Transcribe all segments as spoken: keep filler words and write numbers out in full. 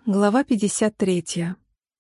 Глава пятьдесят третья.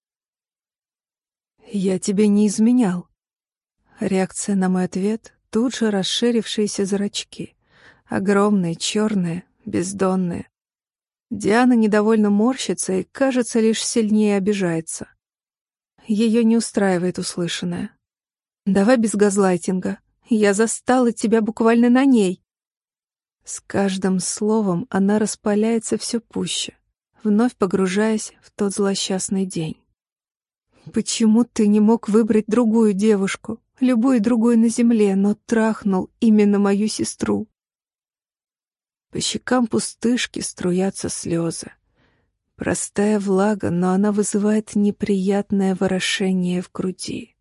«Я тебе не изменял». Реакция на мой ответ — тут же расширившиеся зрачки. Огромные, черные, бездонные. Диана недовольно морщится и, кажется, лишь сильнее обижается. Ее не устраивает услышанное. «Давай без газлайтинга. Я застала тебя буквально на ней». С каждым словом она распаляется все пуще, вновь погружаясь в тот злосчастный день. «Почему ты не мог выбрать другую девушку, любую другую на земле, но трахнул именно мою сестру?» По щекам пустышки струятся слезы. Простая влага, но она вызывает неприятное ворошение в груди.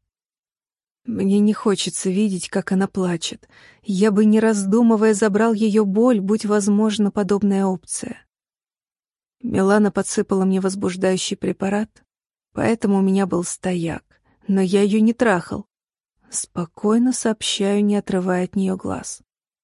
Мне не хочется видеть, как она плачет. Я бы, не раздумывая, забрал ее боль, будь возможна подобная опция. Милана подсыпала мне возбуждающий препарат, поэтому у меня был стояк, но я ее не трахал. Спокойно сообщаю, не отрывая от нее глаз.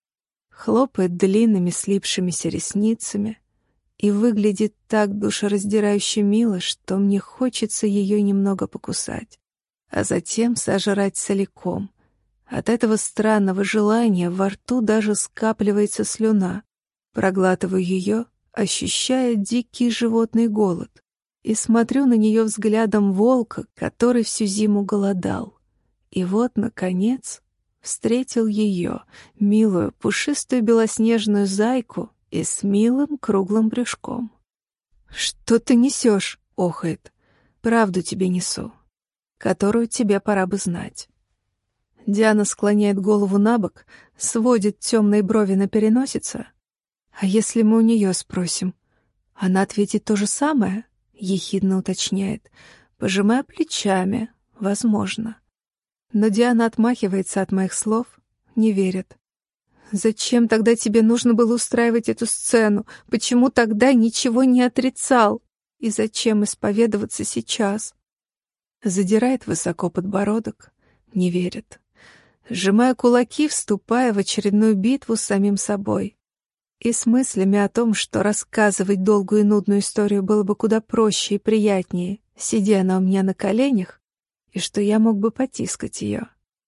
Хлопает длинными слипшимися ресницами и выглядит так душераздирающе мило, что мне хочется ее немного покусать, а затем сожрать целиком. От этого странного желания во рту даже скапливается слюна. Проглатываю ее, ощущая дикий животный голод, и смотрю на нее взглядом волка, который всю зиму голодал. И вот, наконец, встретил ее, милую, пушистую белоснежную зайку и с милым круглым брюшком. «Что ты несешь?» — охает. «Правду тебе несу, которую тебе пора бы знать». Диана склоняет голову набок, сводит темные брови на переносице. «А если мы у нее спросим? Она ответит то же самое?» — ехидно уточняет, пожимая плечами. «Возможно». Но Диана отмахивается от моих слов, не верит. «Зачем тогда тебе нужно было устраивать эту сцену? Почему тогда ничего не отрицал? И зачем исповедоваться сейчас?» Задирает высоко подбородок, не верит. Сжимая кулаки, вступая в очередную битву с самим собой. И с мыслями о том, что рассказывать долгую и нудную историю было бы куда проще и приятнее, сидя она у меня на коленях, и что я мог бы потискать ее.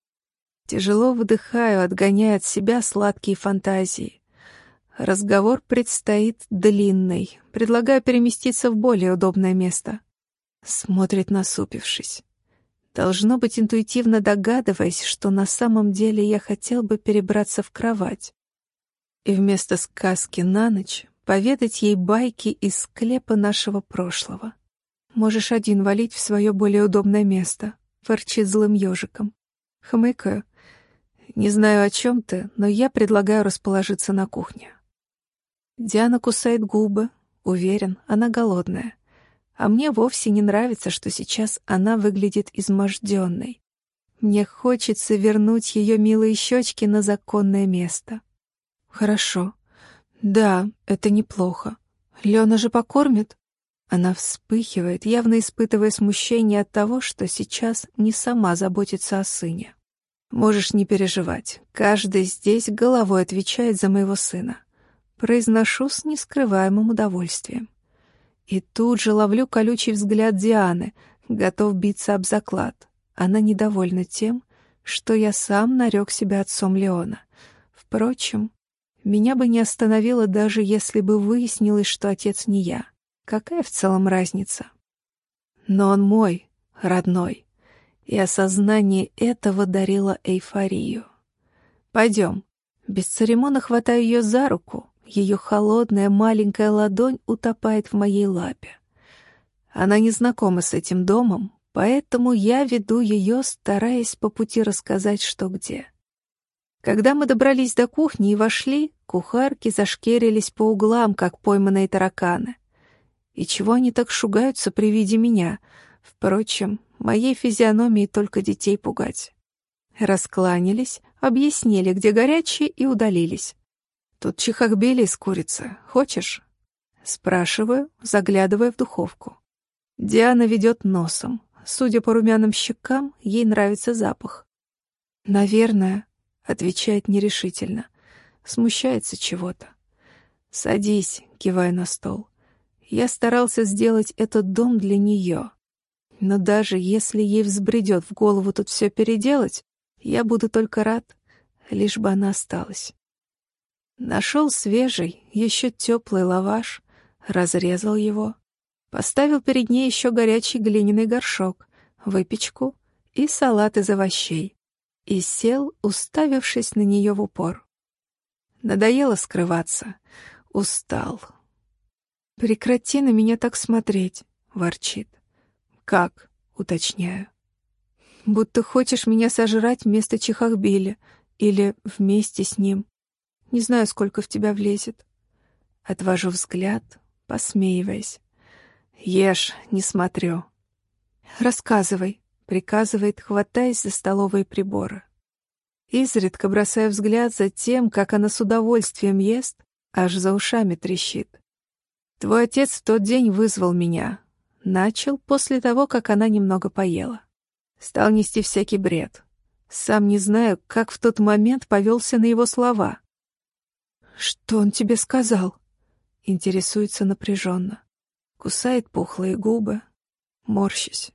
Тяжело выдыхаю, отгоняя от себя сладкие фантазии. Разговор предстоит длинный. Предлагаю переместиться в более удобное место. Смотрит, насупившись. Должно быть, интуитивно догадываясь, что на самом деле я хотел бы перебраться в кровать. И вместо сказки на ночь поведать ей байки из склепа нашего прошлого. «Можешь один валить в свое более удобное место», — ворчит злым ежиком. Хмыкаю. Не знаю, о чем ты, но я предлагаю расположиться на кухне. Диана кусает губы. Уверен, она голодная. А мне вовсе не нравится, что сейчас она выглядит изможденной. Мне хочется вернуть ее милые щечки на законное место. Хорошо. Да, это неплохо. Лена же покормит? Она вспыхивает, явно испытывая смущение от того, что сейчас не сама заботится о сыне. Можешь не переживать. Каждый здесь головой отвечает за моего сына. Произношу с нескрываемым удовольствием. И тут же ловлю колючий взгляд Дианы, готов биться об заклад. Она недовольна тем, что я сам нарек себя отцом Леона. Впрочем, меня бы не остановило, даже если бы выяснилось, что отец не я. Какая в целом разница? Но он мой, родной, и осознание этого дарило эйфорию. «Пойдем». Бесцеремонно хватаю ее за руку. Ее холодная маленькая ладонь утопает в моей лапе. Она не знакома с этим домом, поэтому я веду ее, стараясь по пути рассказать, что где. Когда мы добрались до кухни и вошли, кухарки зашкерились по углам, как пойманные тараканы. И чего они так шугаются при виде меня? Впрочем, моей физиономией только детей пугать. Раскланялись, объяснили, где горячие, и удалились. «Тут чихахбели из курицы. Хочешь?» Спрашиваю, заглядывая в духовку. Диана ведет носом. Судя по румяным щекам, ей нравится запах. «Наверное», — отвечает нерешительно. Смущается чего-то. «Садись», — киваю на стол. Я старался сделать этот дом для нее. Но даже если ей взбредет в голову тут все переделать, я буду только рад, лишь бы она осталась. Нашел свежий, еще теплый лаваш, разрезал его, поставил перед ней еще горячий глиняный горшок, выпечку и салат из овощей, и сел, уставившись на нее в упор. Надоело скрываться, устал. «Прекрати на меня так смотреть», — ворчит. «Как?» — уточняю. «Будто хочешь меня сожрать вместо Чихахбиля или вместе с ним. Не знаю, сколько в тебя влезет». Отвожу взгляд, посмеиваясь. «Ешь, не смотрю». «Рассказывай», — приказывает, хватаясь за столовые приборы. Изредка бросая взгляд за тем, как она с удовольствием ест, аж за ушами трещит. «Твой отец в тот день вызвал меня». Начал после того, как она немного поела. Стал нести всякий бред. Сам не знаю, как в тот момент повелся на его слова. «Что он тебе сказал?» Интересуется напряженно. Кусает пухлые губы. Морщусь.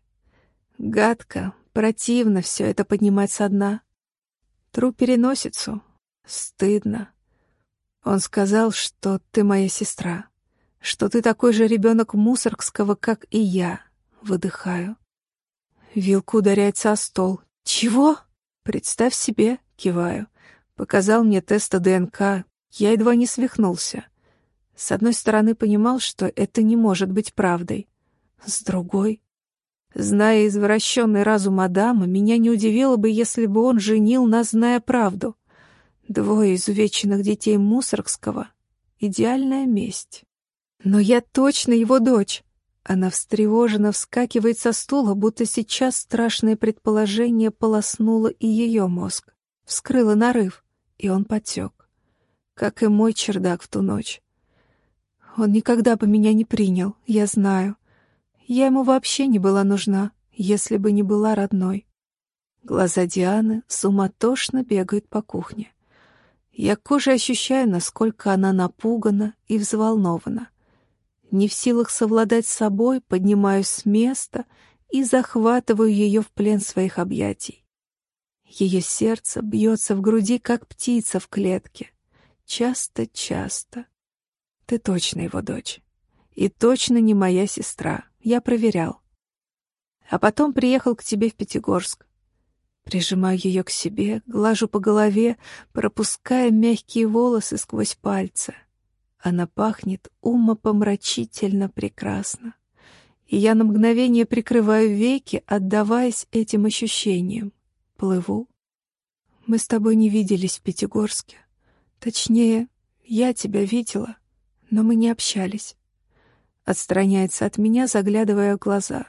Гадко, противно все это поднимать со дна. Тру переносицу. Стыдно. Он сказал, что ты моя сестра, что ты такой же ребенок Мусоргского, как и я. Выдыхаю. Вилка ударяется о стол. «Чего?» «Представь себе», — киваю. Показал мне тест ДНК. Я едва не свихнулся. С одной стороны, понимал, что это не может быть правдой. С другой, зная извращенный разум Адама, меня не удивило бы, если бы он женил нас, зная правду. Двое изувеченных детей Мусоргского — идеальная месть. Но я точно его дочь. Она встревоженно вскакивает со стула, будто сейчас страшное предположение полоснуло и ее мозг. Вскрыло нарыв, и он потек. Как и мой чердак в ту ночь. Он никогда бы меня не принял, я знаю. Я ему вообще не была нужна, если бы не была родной. Глаза Дианы суматошно бегают по кухне. Я кожей ощущаю, насколько она напугана и взволнована. Не в силах совладать с собой, поднимаюсь с места и захватываю ее в плен своих объятий. Ее сердце бьется в груди, как птица в клетке. Часто-часто. Ты точно его дочь. И точно не моя сестра. Я проверял. А потом приехал к тебе в Пятигорск. Прижимаю ее к себе, глажу по голове, пропуская мягкие волосы сквозь пальцы. Она пахнет умопомрачительно прекрасно. И я на мгновение прикрываю веки, отдаваясь этим ощущениям. Плыву. Мы с тобой не виделись в Пятигорске. Точнее, я тебя видела, но мы не общались. Отстраняется от меня, заглядывая в глаза.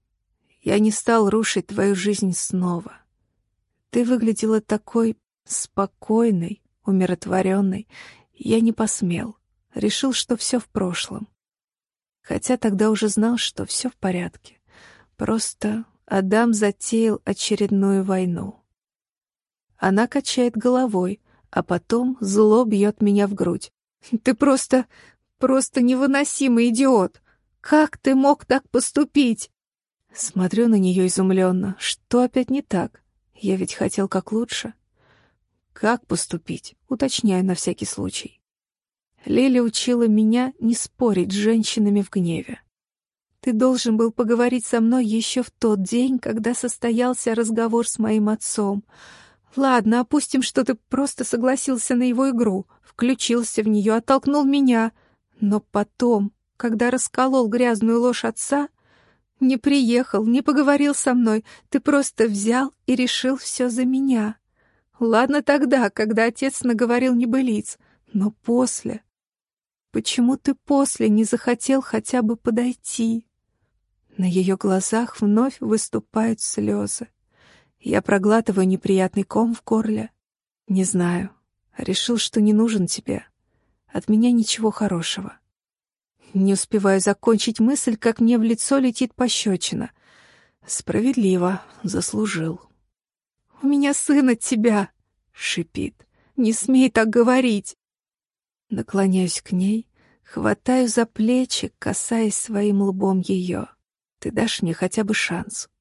Я не стал рушить твою жизнь снова. Ты выглядела такой спокойной, умиротворенной. Я не посмел. Решил, что все в прошлом. Хотя тогда уже знал, что все в порядке. Просто Адам затеял очередную войну. Она качает головой, а потом зло бьет меня в грудь. «Ты просто, просто невыносимый идиот! Как ты мог так поступить?» Смотрю на нее изумленно. Что опять не так? Я ведь хотел как лучше. «Как поступить?» Уточняю на всякий случай. Лиля учила меня не спорить с женщинами в гневе. Ты должен был поговорить со мной еще в тот день, когда состоялся разговор с моим отцом. Ладно, опустим, что ты просто согласился на его игру, включился в нее, оттолкнул меня. Но потом, когда расколол грязную ложь отца, не приехал, не поговорил со мной, ты просто взял и решил все за меня. Ладно тогда, когда отец наговорил небылиц, но после... Почему ты после не захотел хотя бы подойти?» На ее глазах вновь выступают слезы. Я проглатываю неприятный ком в горле. Не знаю. Решил, что не нужен тебе. От меня ничего хорошего. Не успеваю закончить мысль, как мне в лицо летит пощечина. Справедливо. Заслужил. «У меня сын от тебя!» — шипит. «Не смей так говорить!» Наклоняюсь к ней, Хватаю за плечи, касаясь своим лбом ее. Ты дашь мне хотя бы шанс.